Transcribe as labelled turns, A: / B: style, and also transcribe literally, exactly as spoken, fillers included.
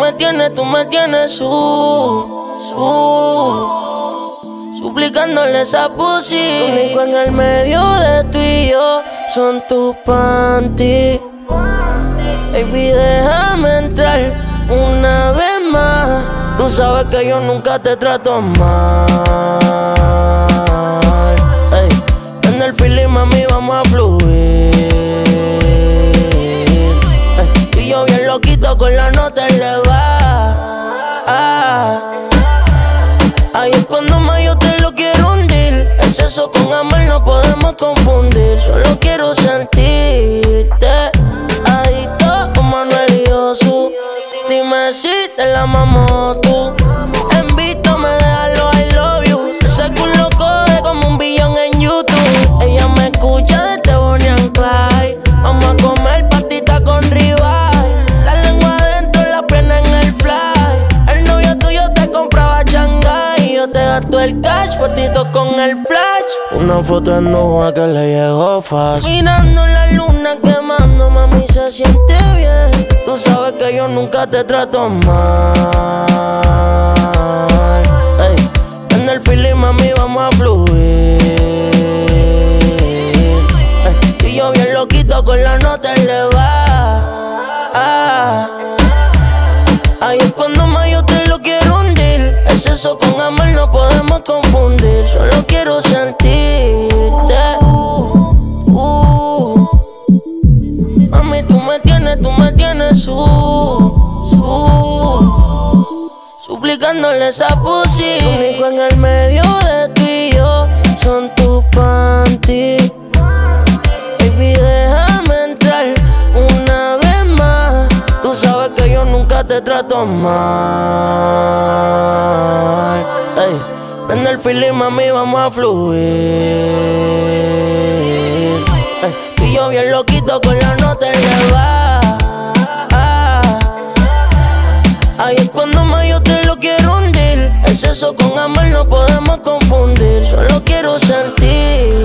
A: me tienes, tú me tienes su, su suplicándole esa pussy. Lo único en el medio de tú y yo son tus panties. Baby, déjame entrar una vez más. Tú sabes que yo nunca te trato mal. Ey, en el feeling, mami, vamos a fluir. Ey, y yo bien loquito con la nota elevada. Ah, ahí es cuando más yo te lo quiero hundir. El sexo con amor no podemos confundir. Solo quiero sentirte adicto como Manuel y Josu. Dime si te la mamó tú. En visto me deja los I love you. Ese culo coge como un billón en YouTube. Ella me escucha desde Bonnie and Clyde. Vamos a comer patita con ribeye. La lengua adentro, la pierna en el fly. El novio tuyo te compraba Shanghai. Yo te gasto el cash, fotito con el flash. Una foto en nube que le llegó fácil. Mirando la luna quemando, mami, se siente bien. Tú sabes que yo nunca te trato mal. Ey, en el feeling, mami, vamos a fluir. Ey, y yo bien loquito con la nota elevada. Ah, ahí es cuando más yo te lo quiero hundir. El sexo con amor no podemos confundir. Solo quiero sentirte. Uh, Mami, tú me tienes, tú me tienes su, su suplicándole esa pussy. Lo único en el medio de tú y yo son tus panties. Baby, déjame entrar una vez más. Tú sabes que yo nunca te trato mal. Ey, en el feeling, mami, vamos a fluir. Ey, y yo bien loquito con la nota elevada. Ahí es cuando más yo te lo quiero hundir. El sexo con amor no podemos confundir. Solo quiero sentir.